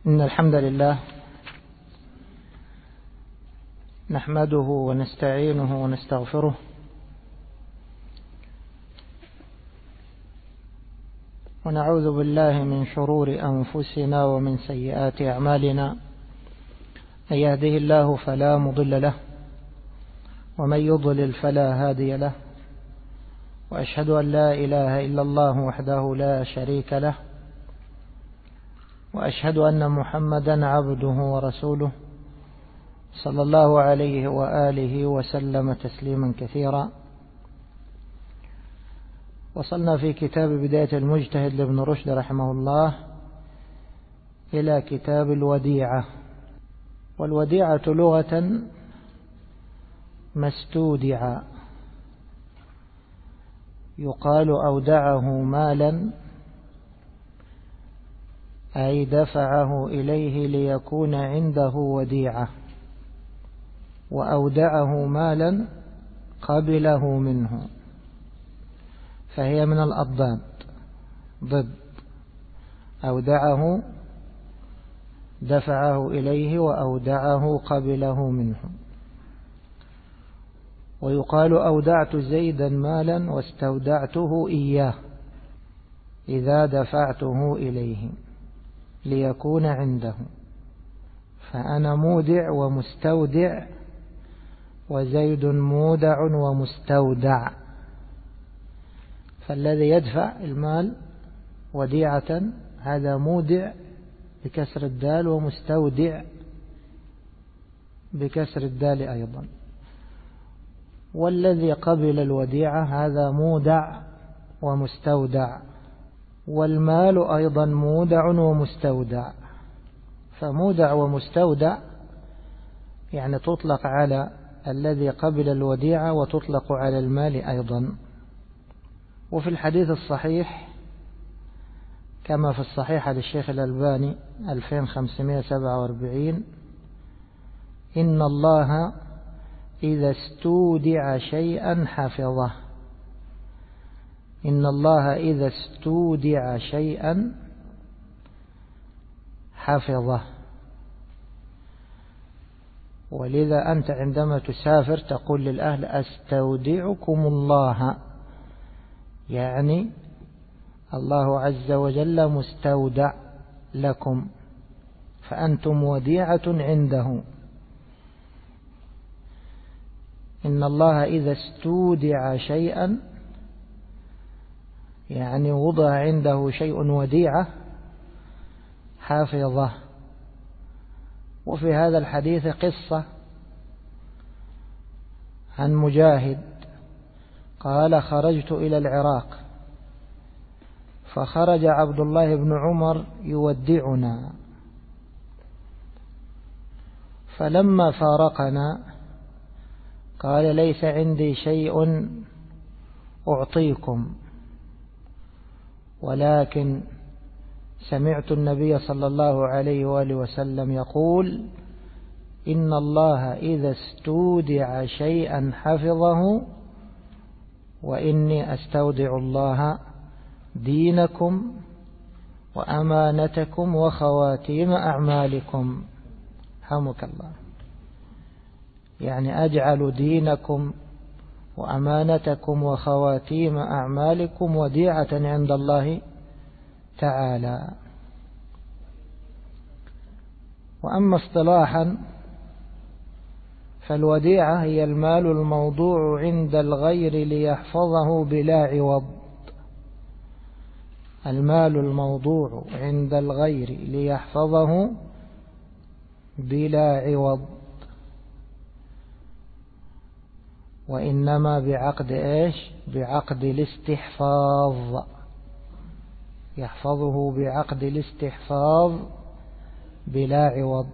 إن الحمد لله نحمده ونستعينه ونستغفره ونعوذ بالله من شرور أنفسنا ومن سيئات أعمالنا. من يهده الله فلا مضل له ومن يضلل فلا هادي له، وأشهد أن لا إله إلا الله وحده لا شريك له، وأشهد أن محمدا عبده ورسوله صلى الله عليه وآله وسلم تسليما كثيرا. وصلنا في كتاب بداية المجتهد لابن رشد رحمه الله إلى كتاب الوديعة. والوديعة لغة ما استودع، يقال أودعه مالا أي دفعه إليه ليكون عنده وديعة، وأودعه مالا قبله منه، فهي من الأضداد ضد أودعه، دفعه إليه وأودعه قبله منه. ويقال أودعت زيدا مالا واستودعته إياه إذا دفعته إليه ليكون عنده، فأنا مودع ومستودع، وزيد مودع ومستودع. فالذي يدفع المال وديعة هذا مودع بكسر الدال، ومستودع بكسر الدال أيضا. والذي قبل الوديعة هذا مودع ومستودع. والمال أيضا مودع ومستودع، فمودع ومستودع يعني تطلق على الذي قبل الوديعة وتطلق على المال أيضا. وفي الحديث الصحيح كما في الصحيح للشيخ الألباني 2547: إن الله إذا استودع شيئا حفظه. إن الله إذا استودع شيئا حفظه. ولذا أنت عندما تسافر تقول للأهل أستودعكم الله، يعني الله عز وجل مستودع لكم، فأنتم وديعة عنده. إن الله إذا استودع شيئا يعني وضع عنده شيء وديعة حافظه. وفي هذا الحديث قصة عن مجاهد قال: خرجت إلى العراق فخرج عبد الله بن عمر يودعنا، فلما فارقنا قال: ليس عندي شيء أعطيكم، ولكن سمعت النبي صلى الله عليه وآله وسلم يقول: إن الله إذا استودع شيئا حفظه، وإني أستودع الله دينكم وأمانتكم وخواتيم أعمالكم. حمك الله. يعني أجعل دينكم وأمانتكم وخواتيم أعمالكم وديعة عند الله تعالى. وأما اصطلاحا فالوديعة هي المال الموضوع عند الغير ليحفظه بلا عوض. المال الموضوع عند الغير ليحفظه بلا عوض، وإنما بعقد إيش؟ بعقد الاستحفاظ، يحفظه بعقد الاستحفاظ بلا عوض.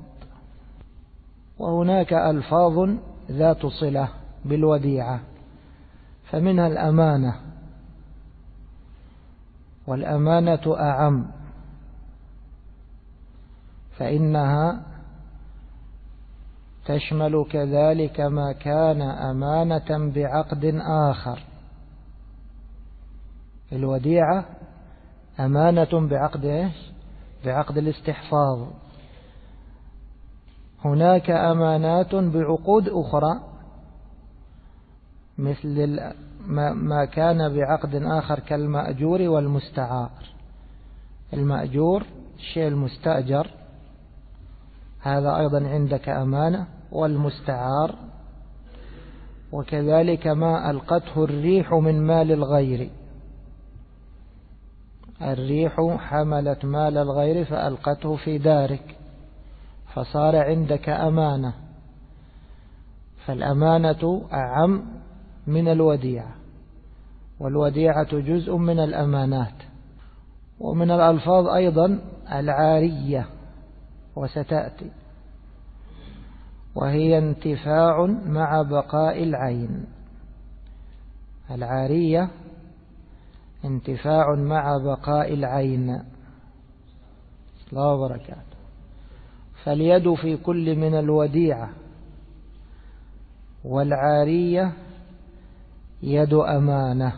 وهناك ألفاظ ذات صلة بالوديعة، فمنها الأمانة، والأمانة أعم، فإنها تشمل كذلك ما كان أمانة بعقد آخر. الوديعة أمانة بعقد إيش؟ بعقد الاستحفاظ، هناك أمانات بعقود أخرى مثل ما كان بعقد آخر كالمأجور والمستعار. المأجور الشيء المستأجر هذا أيضا عندك أمانة، والمستعار، وكذلك ما ألقته الريح من مال الغير. الريح حملت مال الغير فألقته في دارك فصار عندك أمانة، فالأمانة أعم من الوديعة، والوديعة جزء من الأمانات. ومن الألفاظ أيضا العارية، وستأتي، وهي انتفاع مع بقاء العين. العارية انتفاع مع بقاء العين. الله وبركاته. فاليد في كل من الوديعة والعارية يد أمانة.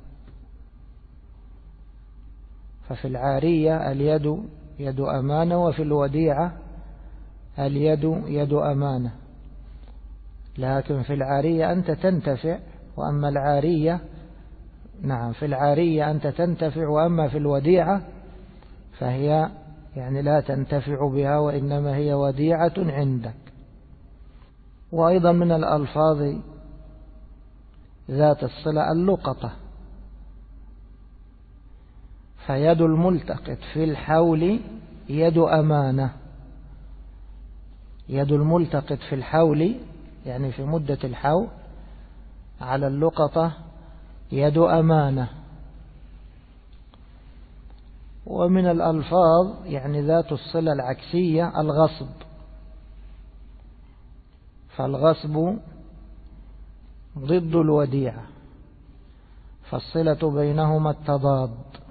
ففي العارية اليد يد أمانة، وفي الوديعة اليد يد أمانة. لكن في العارية أنت تنتفع، وأما العارية في العارية أنت تنتفع، وأما في الوديعة فهي لا تنتفع بها، وإنما هي وديعة عندك. وأيضا من الألفاظ ذات الصلة اللقطة. فيد الملتقط في الحول يد أمانة. يد الملتقط في الحول في مدة الحول على اللقطة يد أمانة. ومن الألفاظ ذات الصلة العكسية الغصب. فالغصب ضد الوديعة، فالصلة بينهما التضاد.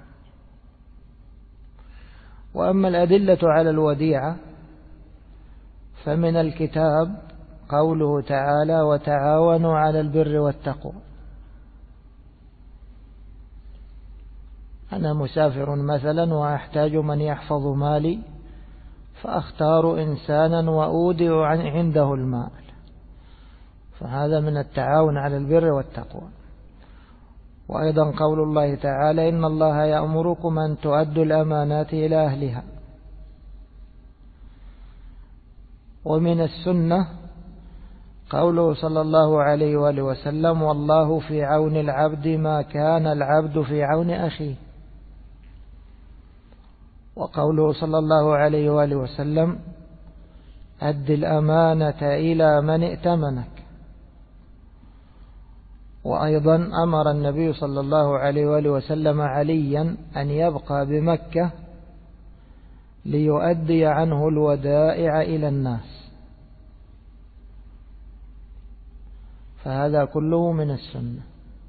وأما الأدلة على الوديعة فمن الكتاب قوله تعالى: وتعاونوا على البر والتقوى. أنا مسافر مثلا وأحتاج من يحفظ مالي، فأختار إنسانا وأودع عنده المال، فهذا من التعاون على البر والتقوى. وأيضا قول الله تعالى: إن الله يأمركم أن تؤدوا الأمانات إلى أهلها. ومن السنة قوله صلى الله عليه وآله وسلم: والله في عون العبد ما كان العبد في عون أخيه. وقوله صلى الله عليه وآله وسلم: أد الأمانة إلى من ائتمنك. وأيضا أمر النبي صلى الله عليه وآله وسلم عليا أن يبقى بمكة ليؤدي عنه الودائع إلى الناس. فهذا كله من السنة.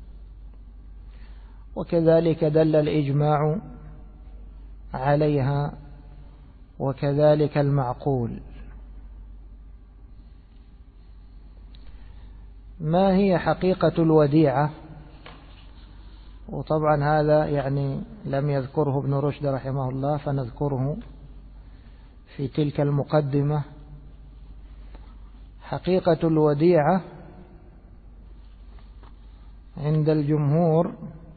وكذلك دل الإجماع عليها، وكذلك المعقول. ما هي حقيقة الوديعة؟ وطبعا هذا لم يذكره ابن رشد رحمه الله، فنذكره في تلك المقدمة. حقيقة الوديعة عند الجمهور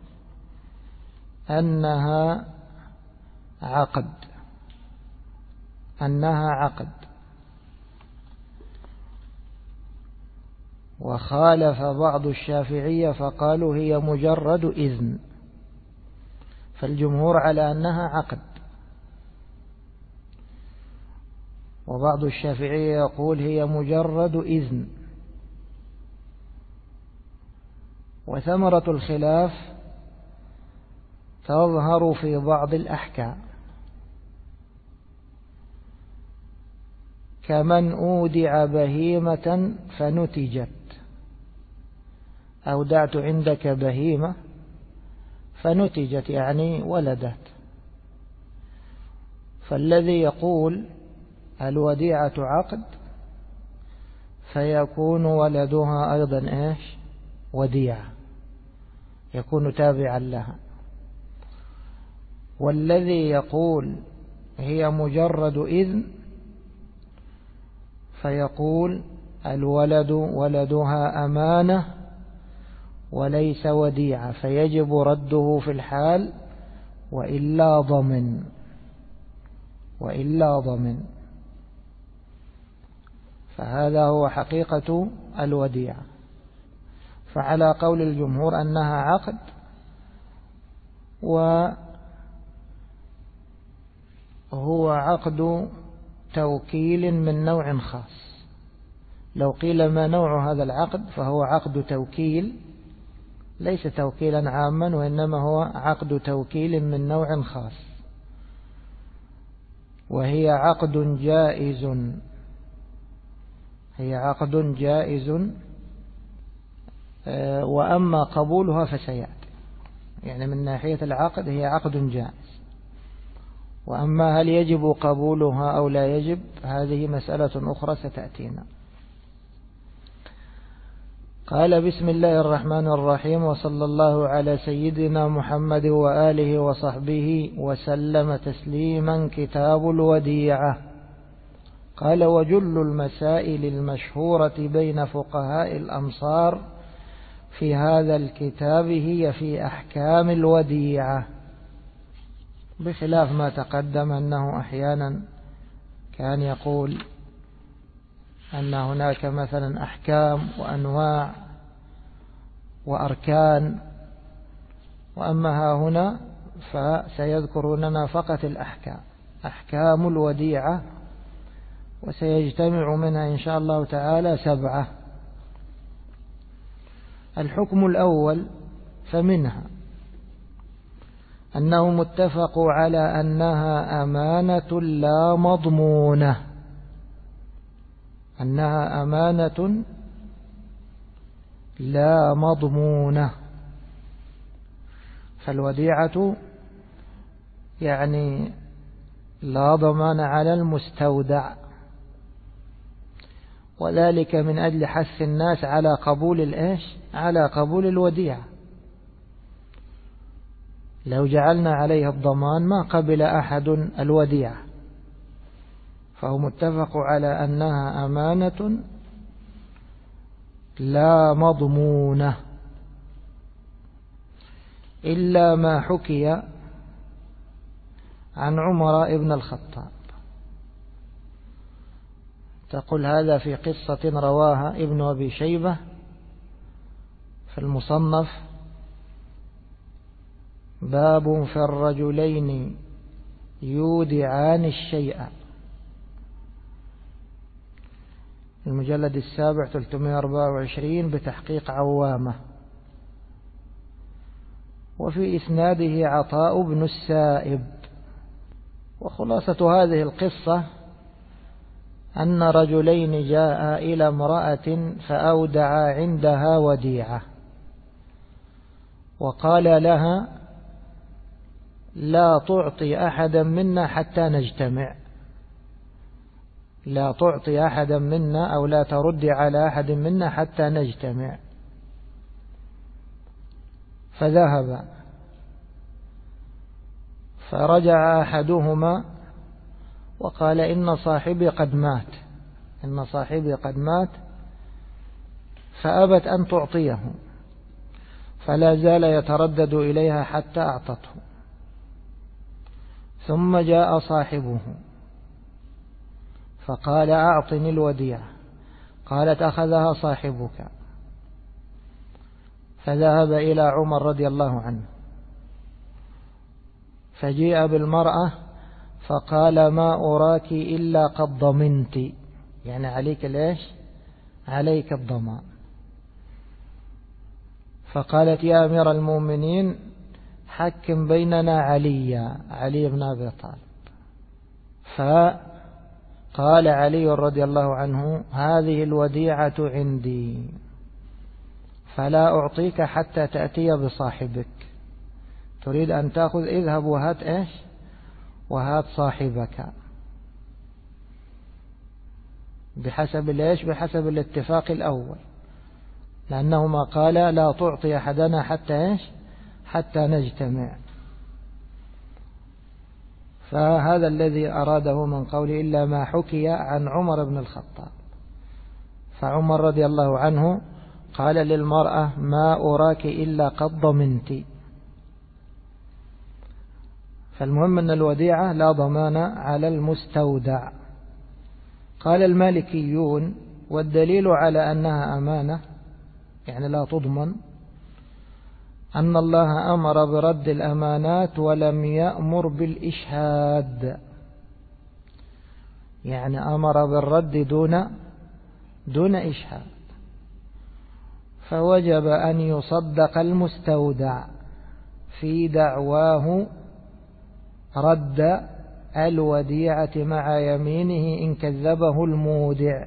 أنها عقد. وخالف بعض الشافعية فقالوا هي مجرد إذن. فالجمهور على أنها عقد. وبعض الشافعية يقول هي مجرد إذن. وثمرة الخلاف تظهر في بعض الأحكام، كمن أودع بهيمة فنتجت. أودعت عندك بهيمة فنتجت ولدت. فالذي يقول الوديعة عقد فيكون ولدها أيضا وديعة، يكون تابعا لها. والذي يقول هي مجرد إذن فيقول الولد ولدها أمانة وليس وديعة، فيجب رده في الحال وإلا ضمن. فهذا هو حقيقة الوديعة. فعلى قول الجمهور أنها عقد، وهو عقد توكيل من نوع خاص. لو قيل ما نوع هذا العقد فهو عقد توكيل، ليس توكيلا عاما، وإنما هو عقد توكيل من نوع خاص، وهي عقد جائز. وأما قبولها فسيأتي، يعني من ناحية العقد هي عقد جائز، وأما هل يجب قبولها أو لا يجب هذه مسألة أخرى ستأتينا. قال: بسم الله الرحمن الرحيم، وصلى الله على سيدنا محمد وآله وصحبه وسلم تسليما. كتاب الوديعة. قال: وجل المسائل المشهورة بين فقهاء الأمصار في هذا الكتاب هي في أحكام الوديعة، بخلاف ما تقدم أنه أحيانا كان يقول أن هناك مثلا أحكام وأنواع وأركان، وأما ها هنا فسيذكر لنا فقط الأحكام، أحكام الوديعة، وسيجتمع منها إن شاء الله تعالى 7. الحكم الأول فمنها أنه متفق على أنها أمانة لا مضمونة، أنها أمانة لا مضمونة. فالوديعة يعني لا ضمان على المستودع، وذلك من أجل حث الناس على قبول على قبول الوديعة. لو جعلنا عليها الضمان ما قبل أحد الوديعة، فهو متفق على أنها أمانة لا مضمونة، إلا ما حكي عن عمر بن الخطاب. تقول هذا في قصة رواها ابن أبي شيبة في المصنف: باب في الرجلين يودعان الشيء، المجلد 7 324 بتحقيق عوامة. وفي إسناده عطاء بن السائب. وخلاصة هذه القصة أن رجلين جاء إلى امرأة فأودعا عندها وديعة، وقال لها: لا تعطي أحدا منا حتى نجتمع، لا تعطي أحدا منا أو لا ترد على أحد منا حتى نجتمع. فذهب، فرجع أحدهما وقال: إن صاحبي قد مات، فأبت أن تعطيه، فلا زال يتردد إليها حتى أعطته. ثم جاء صاحبه فقال: أعطني الوديعة. قالت: أخذها صاحبك. فذهب إلى عمر رضي الله عنه، فجيء بالمرأة فقال: ما أراك إلا قد ضمنت، يعني عليك عليك الضمان. فقالت: يا أمير المؤمنين حكم بيننا علي بن أبي طالب. فقال علي رضي الله عنه: هذه الوديعة عندي، فلا أعطيك حتى تأتي بصاحبك. تريد أن تأخذ، اذهب وهات وهات صاحبك، بحسب الاتفاق الأول، لأنهما قال: لا تعطي أحدنا حتى نجتمع. فهذا الذي أراده من قوله إلا ما حكي عن عمر بن الخطاب. فعمر رضي الله عنه قال للمرأة: ما أراك إلا قد ضمنت. فالمهم أن الوديعة لا ضمان على المستودع. قال المالكيون: والدليل على أنها أمانة يعني لا تضمن أن الله أمر برد الأمانات ولم يأمر بالإشهاد، يعني أمر بالرد دون إشهاد، فوجب أن يصدق المستودع في دعواه رد الوديعة مع يمينه إن كذبه المودع.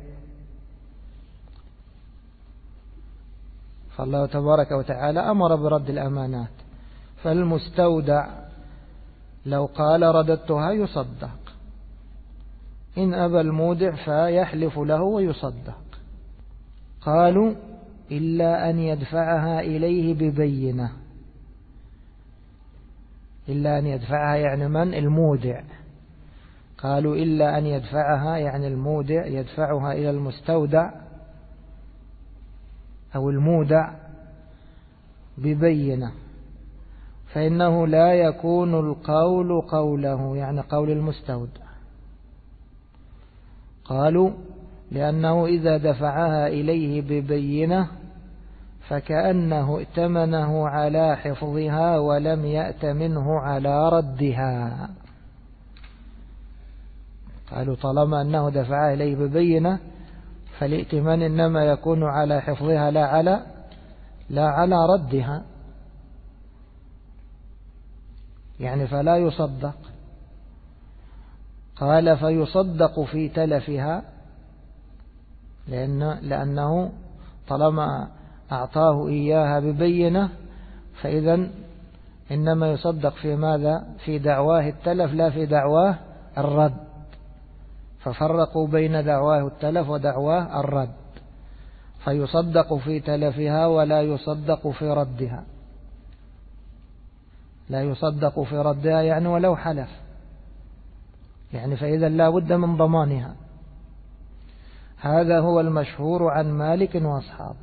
فالله تبارك وتعالى أمر برد الأمانات، فالمستودع لو قال رددتها يصدق، إن أبى المودع فيحلف له ويصدق. قالوا: إلا أن يدفعها إليه ببينة. إلا أن يدفعها يعني من؟ المودع. قالوا: إلا أن يدفعها يعني المودع يدفعها إلى المستودع أو المودع ببينة، فإنه لا يكون القول قوله يعني قول المستودع. قالوا: لأنه إذا دفعها إليه ببينة فكأنه ائتمنه على حفظها ولم يأتمنه على ردها. قالوا: طالما أنه دفعها إليه ببينة فالائتمان إنما يكون على حفظها لا على ردها، يعني فلا يصدق. قال: فيصدق في تلفها، لأنه طالما أعطاه إياها ببينة فإذا إنما يصدق في ماذا؟ في دعواه التلف لا في دعواه الرد، ففرقوا بين دعواه التلف ودعواه الرد، فيصدق في تلفها ولا يصدق في ردها. لا يصدق في ردها يعني ولو حلف، يعني فإذا لا بد من ضمانها. هذا هو المشهور عن مالك وأصحابه.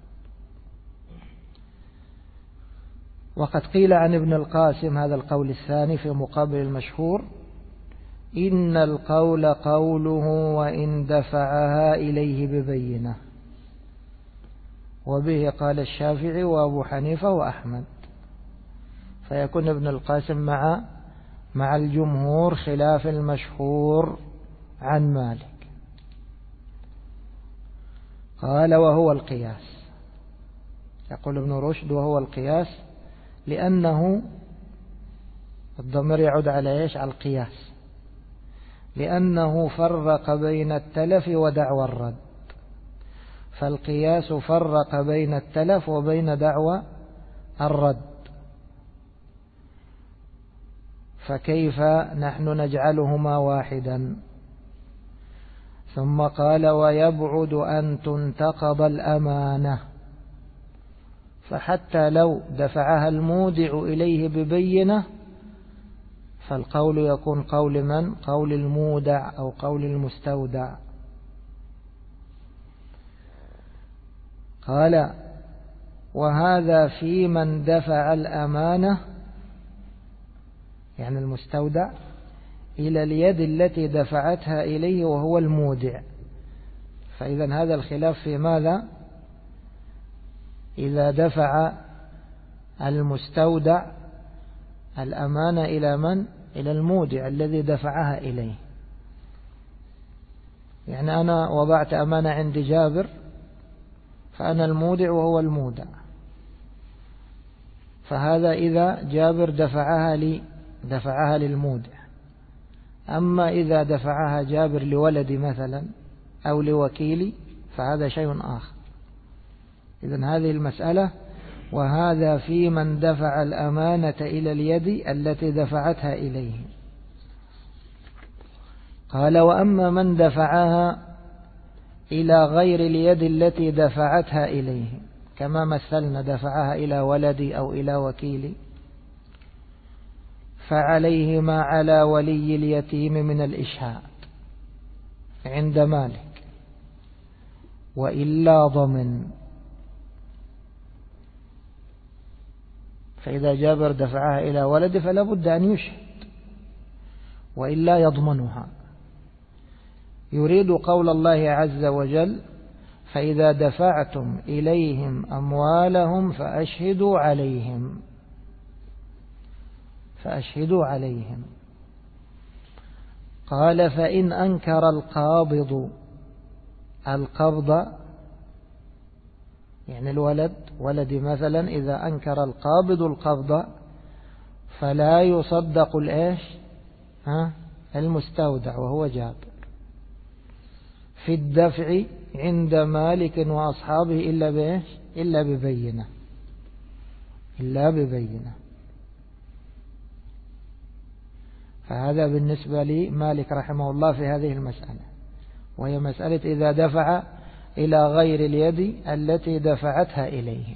وقد قيل عن ابن القاسم هذا القول الثاني في مقابل المشهور: إن القول قوله وإن دفعها إليه ببينة. وبه قال الشافعي وأبو حنيفة وأحمد، فيكون ابن القاسم مع الجمهور خلاف المشهور عن مالك. قال: وهو القياس. يقول ابن رشد: وهو القياس، لأنه الضمير يعود على إيش؟ على القياس، لأنه فرق بين التلف ودعوى الرد، فالقياس فرق بين التلف وبين دعوى الرد، فكيف نحن نجعلهما واحدا؟ ثم قال: ويبعد أن تنتقض الأمانة، فحتى لو دفعها المودع إليه ببينة فالقول يكون قول من؟ قول المودع أو قول المستودع. قال: وهذا في من دفع الأمانة يعني المستودع إلى اليد التي دفعتها إليه وهو المودع. فإذا هذا الخلاف في ماذا؟ إذا دفع المستودع الأمانة إلى من؟ إلى المودع الذي دفعها إليه. يعني أنا وضعت أمانة عند جابر فأنا المودع وهو المودع، فهذا إذا جابر دفعها للمودع. أما إذا دفعها جابر لولدي مثلا أو لوكيلي فهذا شيء آخر. إذن هذه المسألة: وهذا في من دفع الأمانة إلى اليد التي دفعتها إليه. قال: وأما من دفعها إلى غير اليد التي دفعتها إليه، كما مثلنا دفعها إلى ولدي أو إلى وكيلي، فعليه ما على ولي اليتيم من الإشهاد عند مالك، وإلا ضمن. فإذا جابر دفعها إلى ولد فلا بد أن يشهد وإلا يضمنها. يريد قول الله عز وجل: فإذا دفعتم إليهم أموالهم فأشهدوا عليهم. فأشهدوا عليهم. قال: فإن أنكر القابض القبض، يعني الولد ولدي مثلا، إذا أنكر القابض القبض فلا يصدق المستودع وهو جابر في الدفع عند مالك وأصحابه إلا ببينة. إلا ببينة. فهذا بالنسبة لي مالك رحمه الله في هذه المسألة، وهي مسألة إذا دفع إلى غير اليد التي دفعتها إليه.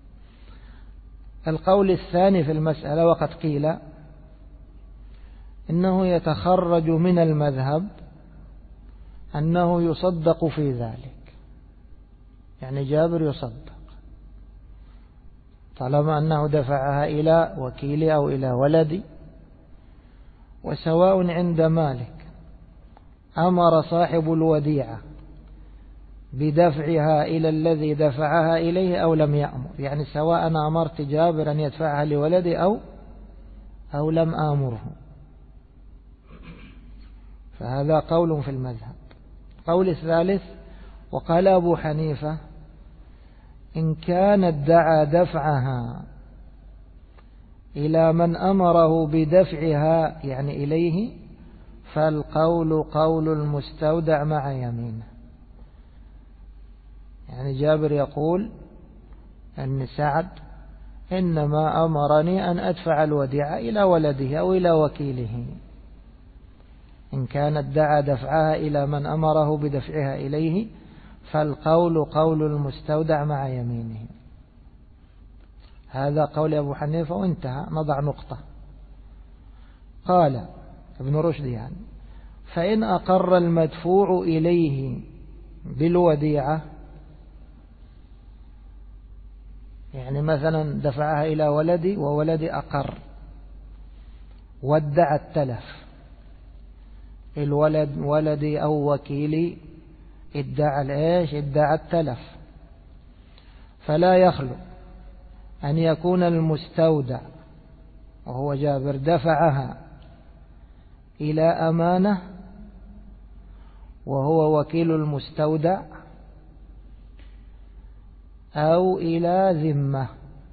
القول الثاني في المسألة، وقد قيل إنه يتخرج من المذهب أنه يصدق في ذلك، يعني جابر يصدق طالما أنه دفعها إلى وكيل أو إلى ولدي. وسواء عند مالك أمر صاحب الوديعة بدفعها إلى الذي دفعها إليه أو لم يأمر، يعني سواء أنا أمرت جابر أن يدفعها لولدي أو لم آمره. فهذا قول في المذهب. قول الثالث، وقال أبو حنيفة: إن كان ادعى دفعها إلى من أمره بدفعها يعني إليه، فالقول قول المستودع مع يمينه. يعني جابر يقول أن سعد إنما أمرني أن أدفع الوديعة إلى ولده أو إلى وكيله. إن كان ادعى دفعها إلى من أمره بدفعها إليه، فالقول قول المستودع مع يمينه. هذا قول أبو حنيفة، وانتهى. نضع نقطة. قال ابن رشد يعني: فإن أقر المدفوع إليه بالوديعة، يعني مثلا دفعها إلى ولدي وولدي أقر وادعى التلف، الولد ولدي أو وكيلي ادعى التلف، فلا يخلو أن يكون المستودع وهو جابر دفعها إلى أمانة وهو وكيل المستودع، أو إلى ذمة.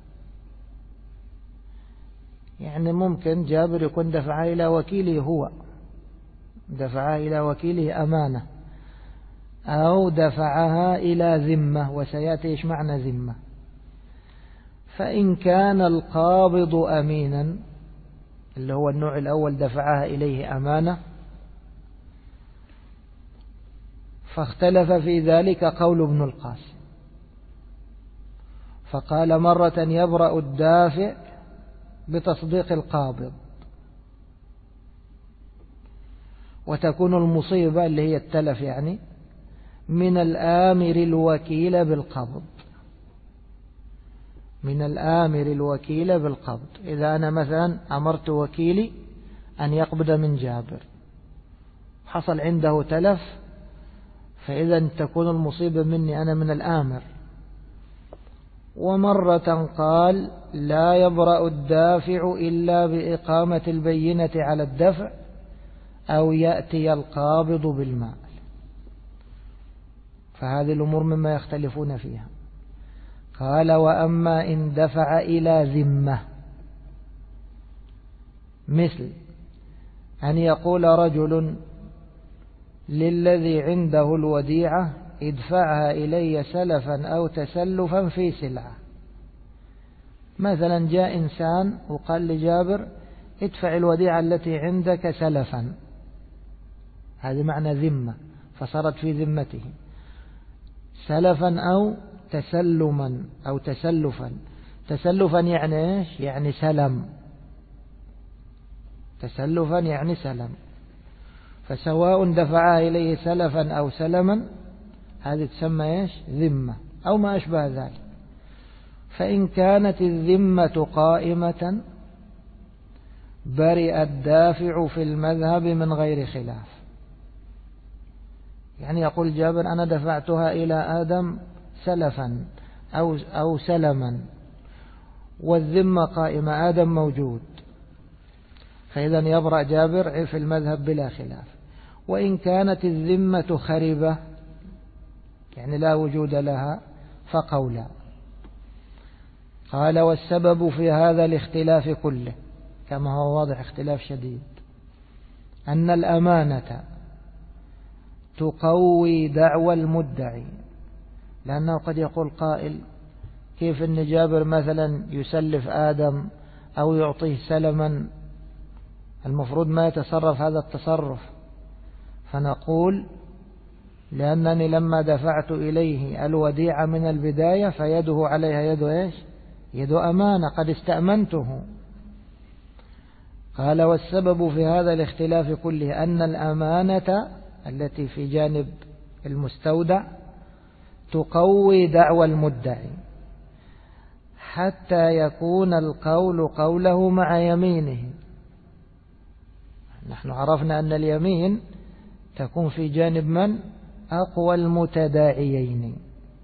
يعني ممكن جابر يكون دفعها إلى وكيله، هو دفعها إلى وكيله أمانة، أو دفعها إلى ذمة، وسيأتي إيش معنى ذمة. فإن كان القابض أمينا، اللي هو النوع الأول دفعها إليه أمانة، فاختلف في ذلك قول ابن القاسم، فقال: مرة يبرأ الدافع بتصديق القابض، وتكون المصيبة اللي هي التلف يعني من الآمر الوكيل بالقبض. من الآمر الوكيل بالقبض. إذا أنا مثلا أمرت وكيلي أن يقبض من جابر، حصل عنده تلف، فإذا تكون المصيبة مني أنا من الآمر. ومرة قال: لا يبرأ الدافع إلا بإقامة البينة على الدفع أو يأتي القابض بالمال. فهذه الأمور مما يختلفون فيها. قال: وأما إن دفع إلى ذمة، مثل أن يقول رجل للذي عنده الوديعة: ادفعها إلي سلفا أو تسلفا في سلعة. مثلا جاء إنسان وقال لجابر: ادفع الوديعة التي عندك سلفا، هذا معنى ذمة، فصارت في ذمته. سلفا أو تسلما أو تسلفا. تسلفا يعني إيش؟ يعني سلم. تسلفا يعني سلم. فسواء دفعها إليه سلفا أو سلما هذه تسمى إيش؟ ذمة أو ما أشبه ذلك. فإن كانت الذمة قائمة برئ الدافع في المذهب من غير خلاف. يعني يقول جابر أنا دفعتها إلى آدم سلفا أو سلما والذمة قائمة، آدم موجود، فإذا يبرأ جابر في المذهب بلا خلاف. وإن كانت الذمة خربة يعني لا وجود لها فقولا. قال والسبب في هذا الاختلاف كله كما هو واضح اختلاف شديد أن الأمانة تقوي دعوى المدعي، لأنه قد يقول قائل كيف أن جابر مثلا يسلف آدم أو يعطيه سلما، المفروض ما يتصرف هذا التصرف. فنقول لأنني لما دفعت إليه الوديعة من البداية فيده عليها يد إيش؟ يد أمانة، قد استأمنته. قال والسبب في هذا الاختلاف كله أن الأمانة التي في جانب المستودع تقوي دعوى المدعي حتى يكون القول قوله مع يمينه. نحن عرفنا أن اليمين تكون في جانب من؟ أقوى المتداعيين،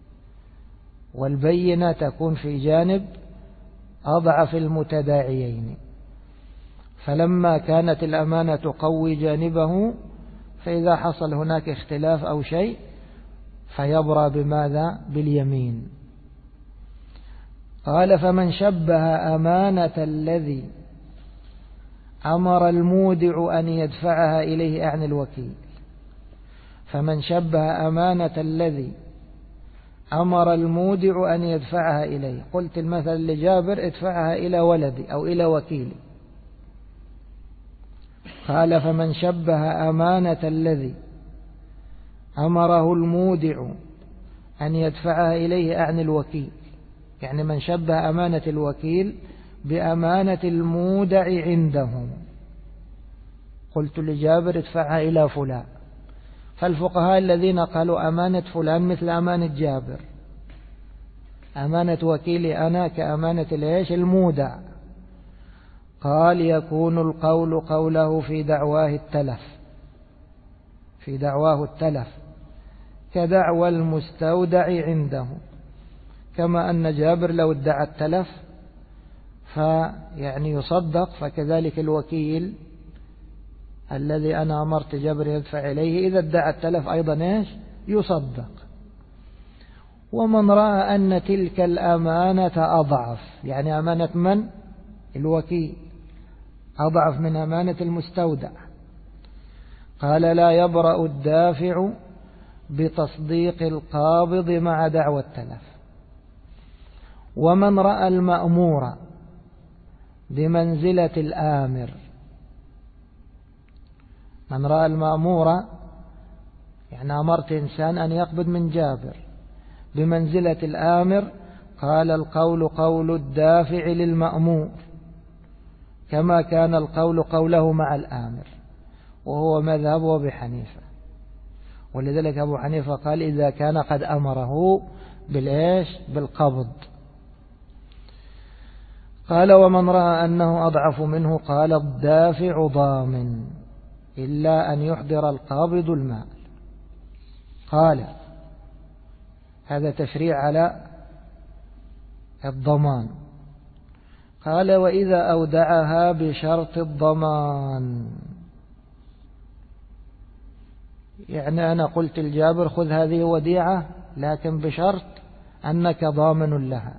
والبينة تكون في جانب أضعف المتداعيين. فلما كانت الأمانة تقوي جانبه فإذا حصل هناك اختلاف أو شيء فيبرى بماذا؟ باليمين. قال فمن شبه أمانة الذي أمر المودع أن يدفعها إليه أعني الوكيل، فمن شبه أمانة الذي أمر المودع أن يدفعها إليه، قلت المثل لجابر ادفعها إلى ولدي أو إلى وكيلي. قال فمن شبه أمانة الذي أمره المودع أن يدفعها إليه أعني الوكيل، يعني من شبه أمانة الوكيل بأمانة المودع عنده. قلت لجابر ادفعها إلى فلان، فالفقهاء الذين قالوا أمانة فلان مثل أمانة جابر، أمانة وكيلي أنا كأمانة الإيش؟ المودع. قال يكون القول قوله في دعواه التلف، في دعواه التلف كدعوى المستودع عنده، كما أن جابر لو ادعى التلف فيعني يصدق، فكذلك الوكيل الذي أنا أمرت جابر يدفع إليه إذا ادعى التلف أيضا إيش؟ يصدق. ومن رأى أن تلك الأمانة أضعف، يعني أمانة من؟ الوكيل أضعف من أمانة المستودع، قال لا يبرأ الدافع بتصديق القابض مع دعوى التلف. ومن رأى المأمور بمنزلة الآمر، من رأى المأمور يعني أمرت إنسان أن يقبض من جابر بمنزلة الآمر، قال القول قول الدافع للمأمور كما كان القول قوله مع الآمر، وهو مذهب أبي حنيفة. ولذلك أبو حنيفة قال إذا كان قد أمره بالإيش؟ بالقبض. قال ومن رأى أنه أضعف منه قال الدافع ضامن إلا أن يحضر القابض المال. قال هذا تشريع على الضمان. قال وإذا أودعها بشرط الضمان، يعني أنا قلت الجابر خذ هذه وديعة لكن بشرط أنك ضامن لها.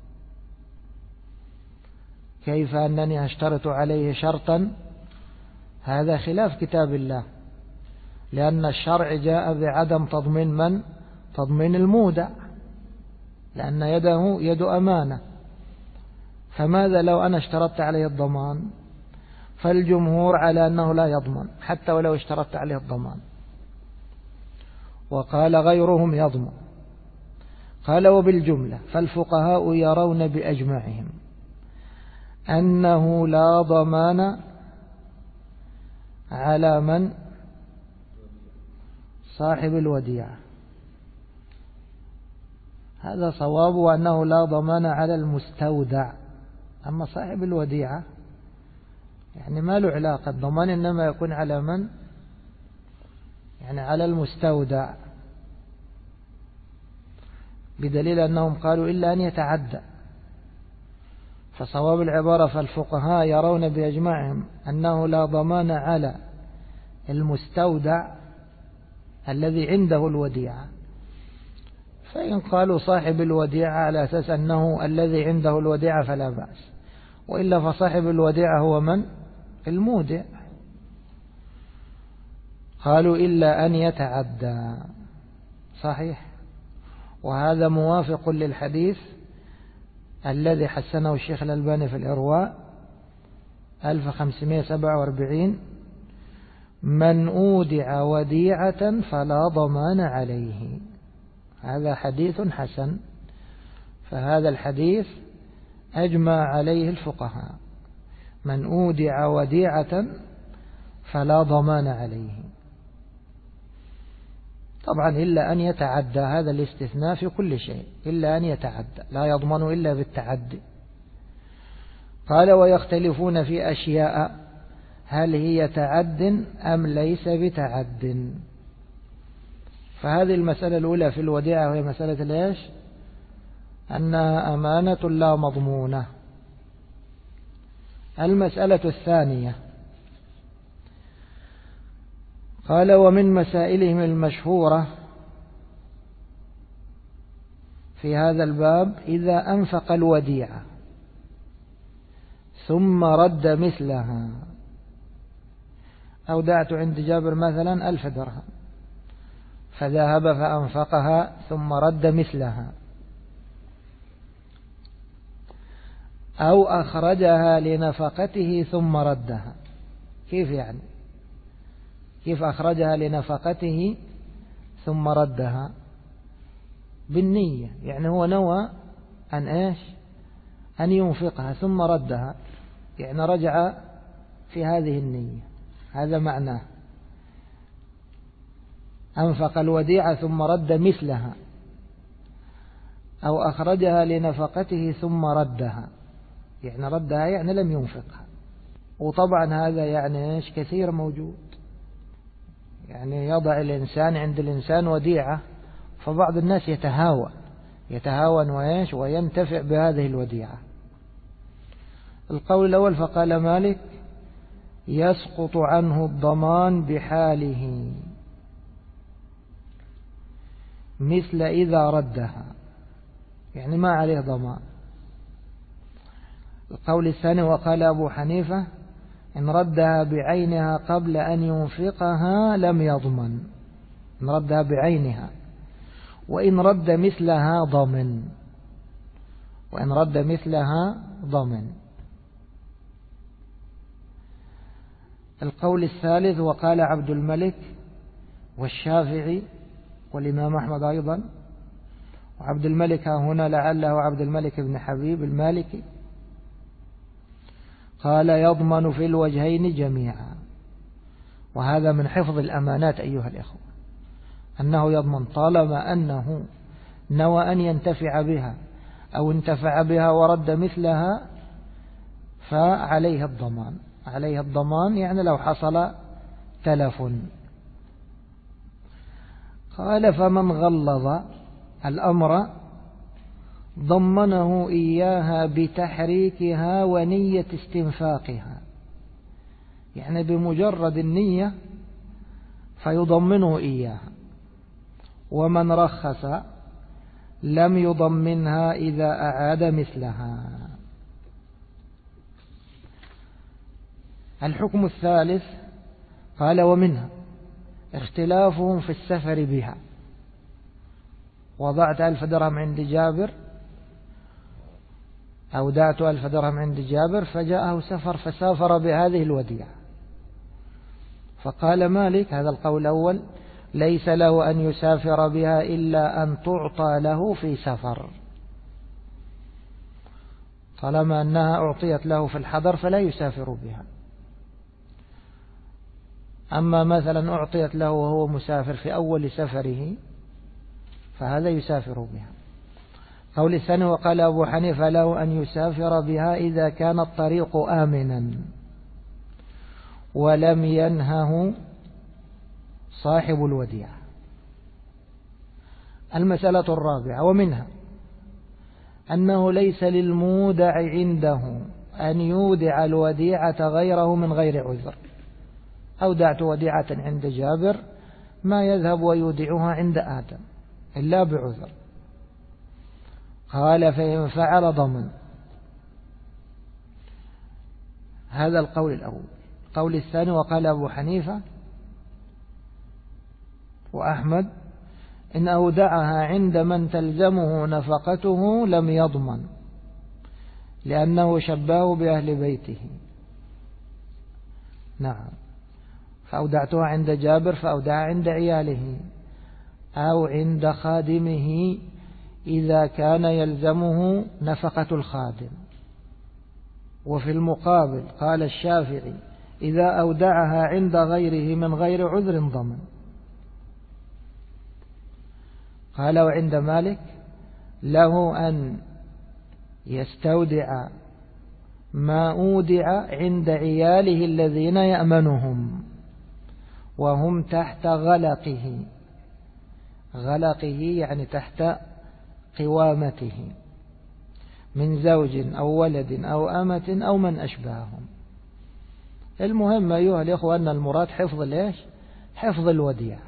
كيف أنني أشترط عليه شرطا؟ هذا خلاف كتاب الله، لأن الشرع جاء بعدم تضمين من؟ تضمين المودع، لأن يده يد أمانة. فماذا لو أنا اشترطت عليه الضمان؟ فالجمهور على أنه لا يضمن حتى ولو اشترطت عليه الضمان، وقال غيرهم يضمن. قال وبالجملة فالفقهاء يرون بأجمعهم أنه لا ضمان على من؟ صاحب الوديعة، هذا صواب أنه لا ضمان على المستودع. أما صاحب الوديعة يعني ما له علاقة، الضمان إنما يكون على من؟ يعني على المستودع، بدليل أنهم قالوا إلا أن يتعدى. فصواب العبارة فالفقهاء يرون بإجماعهم أنه لا ضمان على المستودع الذي عنده الوديعة. فإن قالوا صاحب الوديعة على أساس أنه الذي عنده الوديعة فلا بأس، وإلا فصاحب الوديعة هو من؟ المودع. قالوا إلا أن يتعدى، صحيح، وهذا موافق للحديث الذي حسنه الشيخ الألباني في الإرواء 1547: من أودع وديعة فلا ضمان عليه. هذا حديث حسن، فهذا الحديث أجمع عليه الفقهاء: من أودع وديعة فلا ضمان عليه. طبعا إلا أن يتعدى، هذا الاستثناء في كل شيء، إلا أن يتعدى، لا يضمن إلا بالتعدي. قال ويختلفون في أشياء هل هي تعد أم ليس بتعد. فهذه المسألة الأولى في الوديعة وهي مسألة ليش؟ أنها أمانة لا مضمونة. المسألة الثانية قال ومن مسائلهم المشهورة في هذا الباب إذا أنفق الوديعة ثم رد مثلها. أودعت عند جابر مثلا 1000 درهم، فذهب فأنفقها ثم رد مثلها، أو أخرجها لنفقته ثم ردها. كيف يعني؟ كيف أخرجها لنفقته ثم ردها؟ بالنية، يعني هو نوى أن إيش؟ أن ينفقها ثم ردها، يعني رجع في هذه النية، هذا معناه. أنفق الوديعة ثم رد مثلها، أو أخرجها لنفقته ثم ردها، يعني ردها يعني لم ينفقها. وطبعا هذا يعني إيش؟ كثير موجود، يعني يضع الإنسان عند الإنسان وديعة، فبعض الناس يتهاون وإيش؟ وينتفع بهذه الوديعة. القول الأول فقال مالك يسقط عنه الضمان بحاله مثل إذا ردها، يعني ما عليه ضمان. القول الثاني وقال أبو حنيفة إن ردها بعينها قبل أن ينفقها لم يضمن، إن ردها بعينها، وإن رد مثلها ضمن، وإن رد مثلها ضمن. القول الثالث وقال عبد الملك والشافعي والإمام أحمد أيضا، وعبد الملك هنا لعله عبد الملك بن حبيب المالكي، قال يضمن في الوجهين جميعا. وهذا من حفظ الأمانات أيها الإخوة، أنه يضمن طالما أنه نوى أن ينتفع بها أو انتفع بها ورد مثلها، فعليه الضمان، عليه الضمان، يعني لو حصل تلف. قال فمن غلظ الأمر ضمنه إياها بتحريكها ونية استنفاقها، يعني بمجرد النية فيضمنه إياها. ومن رخص لم يضمنها إذا أعاد مثلها. الحكم الثالث قال ومنها اختلافهم في السفر بها. وضعت 1000 درهم عند جابر، أودعت 1000 درهم عند جابر، فجاءه سفر فسافر بهذه الوديعة. فقال مالك هذا القول الأول ليس له أن يسافر بها إلا أن تعطى له في سفر، طالما أنها أعطيت له في الحضر فلا يسافر بها. أما مثلا أعطيت له وهو مسافر في أول سفره فهذا يسافر بها. قول الثاني وقال أبو حنيفة له أن يسافر بها إذا كان الطريق آمنا ولم ينهه صاحب الوديعة. المسألة الرابعة ومنها أنه ليس للمودع عنده أن يودع الوديعة غيره من غير عذر. أودعت وديعة عند جابر ما يذهب ويودعها عند آدم إلا بعذر. قال فإن فعل ضمن. هذا القول الأول. القول الثاني وقال أبو حنيفة وأحمد إن أودعها عند من تلزمه نفقته لم يضمن لأنه شباه بأهل بيته. نعم، فأودعتها عند جابر فأودعها عند عياله أو عند خادمه إذا كان يلزمه نفقة الخادم. وفي المقابل قال الشافعي إذا أودعها عند غيره من غير عذر ضمن. قال وعند مالك له أن يستودع ما أودع عند عياله الذين يأمنهم وهم تحت غلقه. غلقه يعني تحت قوامته من زوج أو ولد أو أمة أو من أشبههم. المهم أيها الإخوة أن المراد حفظ ليش؟ حفظ الوديعة.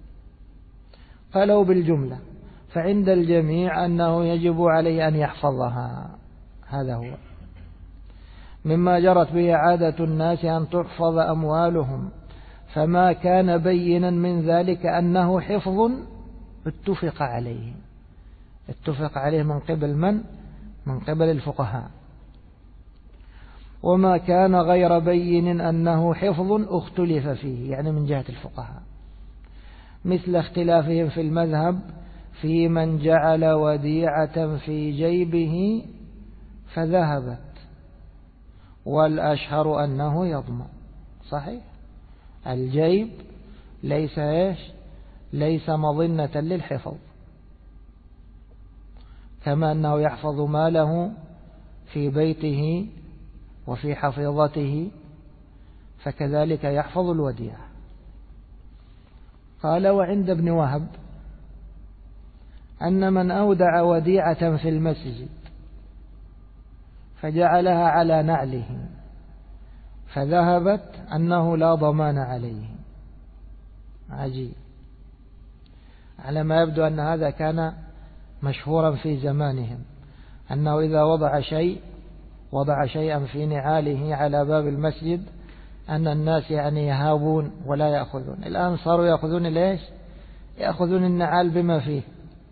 فلو بالجملة فعند الجميع أنه يجب عليه أن يحفظها. هذا هو مما جرت به عادة الناس أن تحفظ أموالهم، فما كان بينا من ذلك أنه حفظ اتفق عليه. اتفق عليه من قبل من؟ من قبل الفقهاء. وما كان غير بين أنه حفظ اختلف فيه، يعني من جهة الفقهاء، مثل اختلافهم في المذهب في من جعل وديعة في جيبه فذهبت، والأشهر أنه يضمن. صحيح، الجيب ليس إيش؟ ليس مظنة للحفظ، كما أنه يحفظ ماله في بيته وفي حفيظته فكذلك يحفظ الوديعة. قال وعند ابن وهب أن من أودع وديعة في المسجد فجعلها على نعله فذهبت أنه لا ضمان عليه. عجيب، على ما يبدو أن هذا كان مشهورا في زمانهم، أنه إذا وضع شيئا في نعاله على باب المسجد أن الناس يعني يهابون ولا يأخذون. الآن صاروا يأخذون ليش؟ يأخذون النعال بما فيه.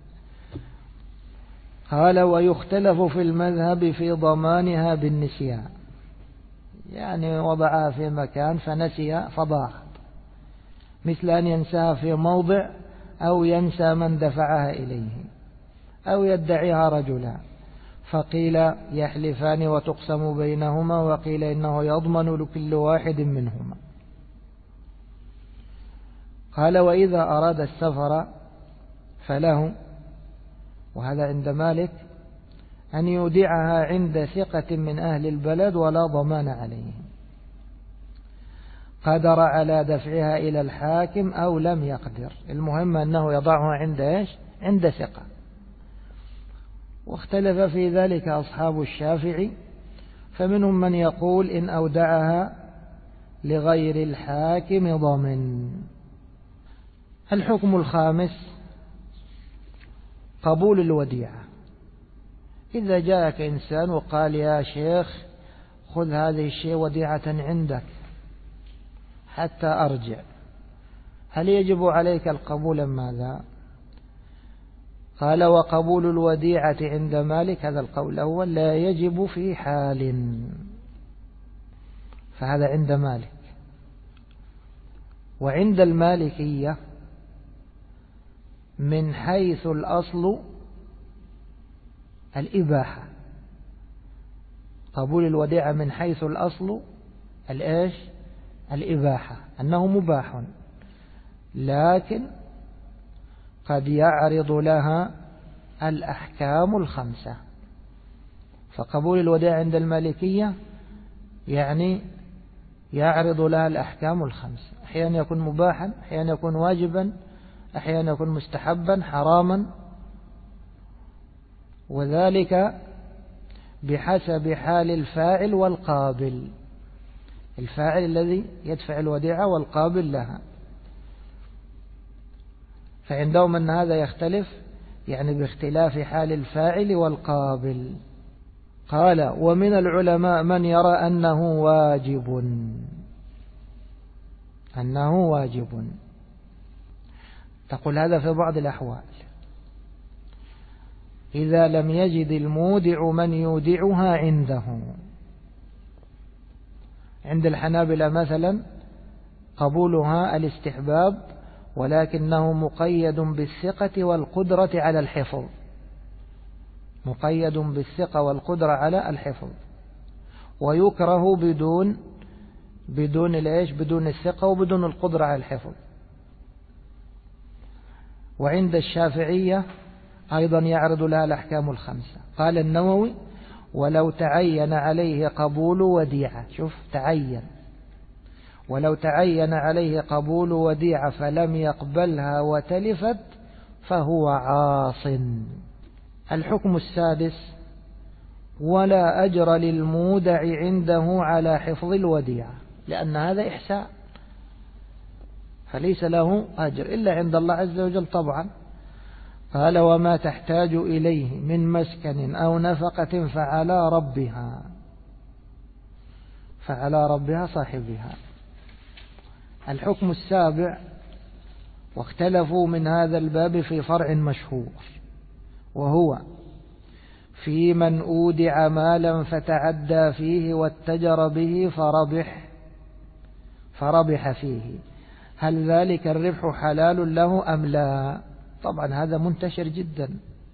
قال ويختلف في المذهب في ضمانها بالنسيان، يعني وضعها في مكان فنسي فضاعت، مثل أن ينساها في موضع أو ينسى من دفعها إليه أو يدعيها رجلا، فقيل يحلفان وتقسم بينهما، وقيل إنه يضمن لكل واحد منهما. قال وإذا أراد السفر فله، وهذا عند مالك، أن يودعها عند ثقة من أهل البلد ولا ضمان عليه، قدر على دفعها إلى الحاكم أو لم يقدر، المهم أنه يضعها عند إيش؟ عند ثقة. واختلف في ذلك أصحاب الشافعي، فمنهم من يقول إن أودعها لغير الحاكم ضمن. الحكم الخامس قبول الوديعة. إذا جاءك إنسان وقال يا شيخ خذ هذه الشيء وديعة عندك حتى أرجع، هل يجب عليك القبول ماذا؟ قال وقبول الوديعة عند مالك، هذا القول الأول، لا يجب في حال، فهذا عند مالك. وعند المالكية من حيث الأصل الإباحة. قبول الوديعة من حيث الأصل الإيش؟ الإباحة، أنه مباح، لكن قد يعرض لها الأحكام الخمسة. فقبول الوديعة عند المالكية يعني يعرض لها الأحكام الخمسة، أحيانا يكون مباحا، أحيانا يكون واجبا، أحيانا يكون مستحبا حراما، وذلك بحسب حال الفاعل والقابل، الفاعل الذي يدفع الوديعة والقابل لها. فعندهم أن هذا يختلف يعني باختلاف حال الفاعل والقابل. قال ومن العلماء من يرى أنه واجب. تقول هذا في بعض الأحوال إذا لم يجد المودع من يودعها عنده. عند الحنابلة مثلا قبولها الاستحباب، ولكنه مقيد بالثقة والقدرة على الحفظ، مقيد بالثقة والقدرة على الحفظ، ويكره بدون الثقة وبدون القدرة على الحفظ. وعند الشافعية أيضا يعرض لها الأحكام الخمسة. قال النووي ولو تعين عليه قبول وديعة، شوف تعين، ولو تعين عليه قبول وديعة فلم يقبلها وتلفت فهو عاص. الحكم السادس ولا أجر للمودع عنده على حفظ الوديعة، لأن هذا إحسان فليس له أجر إلا عند الله عز وجل طبعا. قال وما تحتاج إليه من مسكن أو نفقة فعلى ربها صاحبها. الحكم السابع واختلفوا من هذا الباب في فرع مشهور، وهو في من أودع مالا فتعدى فيه واتجر به فربح فيه، هل ذلك الربح حلال له أم لا؟ طبعا هذا منتشر جدا،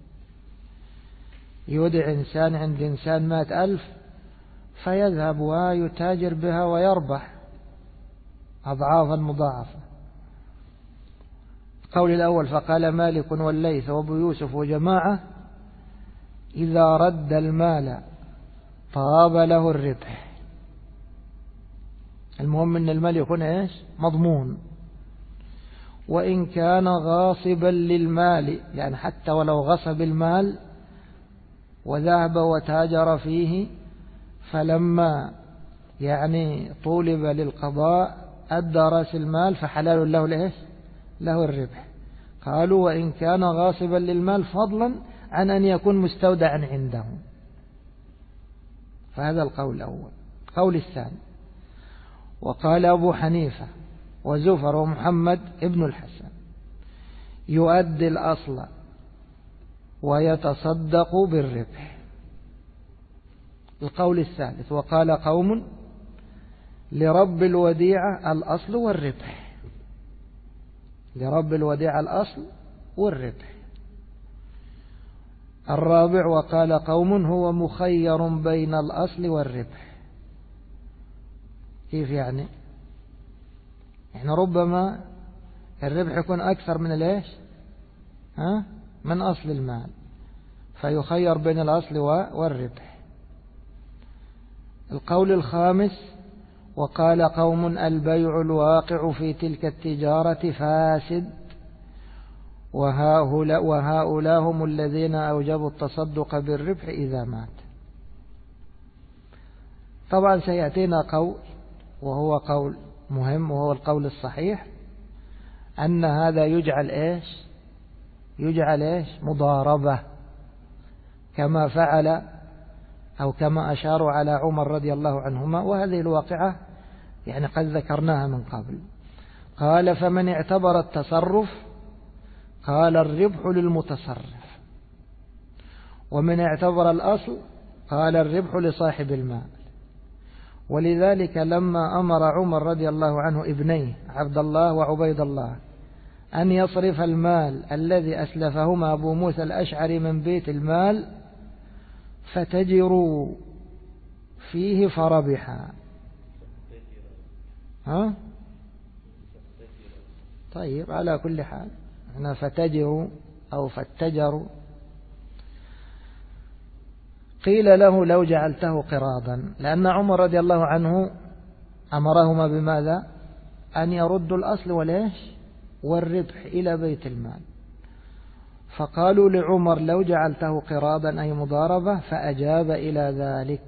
يودع إنسان عند إنسان 100,000 فيذهب ويتاجر بها ويربح أضعافا مضاعفة. القول الأول فقال مالك والليث وابو يوسف وجماعة إذا رد المال طاب له الربح. المهم أن المال يكون إيش؟ مضمون. وإن كان غاصبا للمال، يعني حتى ولو غصب المال وذهب وتاجر فيه فلما يعني طولب للقضاء أدى رأس المال فحلال له الربح. قالوا وإن كان غاصبا للمال فضلا عن أن يكون مستودعا عنده. فهذا القول الأول. القول الثاني وقال أبو حنيفة وزفر ومحمد ابن الحسن يؤدي الأصل ويتصدق بالربح. القول الثالث وقال قوم لرب الوديعة الأصل والربح، لرب الوديعة الأصل والربح. الرابع وقال قوم هو مخير بين الأصل والربح. كيف يعني؟ يعني ربما الربح يكون أكثر من الإيش؟ من أصل المال، فيخير بين الأصل والربح. القول الخامس وقال قوم البيع الواقع في تلك التجارة فاسد، وهؤلاء هم الذين أوجبوا التصدق بالربح إذا مات. طبعا سيأتينا قول وهو قول مهم، وهو القول الصحيح، أن هذا يجعل إيش؟ مضاربة، كما فعل أو كما أشاروا على عمر رضي الله عنهما، وهذه الواقعة يعني قد ذكرناها من قبل. قال فمن اعتبر التصرف قال الربح للمتصرف، ومن اعتبر الأصل قال الربح لصاحب المال. ولذلك لما أمر عمر رضي الله عنه ابنيه عبد الله وعبيد الله أن يصرف المال الذي أسلفهما أبو موسى الأشعري من بيت المال فتجروا فيه فربحا. طيب على كل حال هنا فتجروا أو فاتجروا قيل له لو جعلته قراضا، لأن عمر رضي الله عنه أمرهما بماذا؟ أن يردوا الأصل والربح إلى بيت المال. فقالوا لعمر لو جعلته قراضا أي مضاربة، فأجاب إلى ذلك.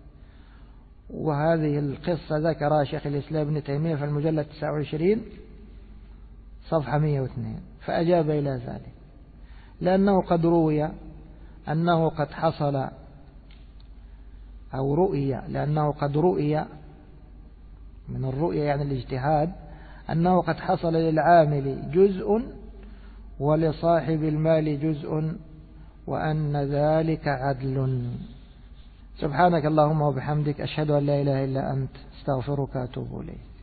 وهذه القصة ذكرها شيخ الإسلام ابن تيمية في المجلد 29 صفحة 102. فأجاب إلى ذلك لأنه قد روي أنه قد حصل أو رؤية، لأنه قد رؤي من الرؤية يعني الاجتهاد، أنه قد حصل للعامل جزء ولصاحب المال جزء، وأن ذلك عدل. سبحانك اللهم وبحمدك، أشهد أن لا إله إلا أنت، استغفرك وأتوب إليك.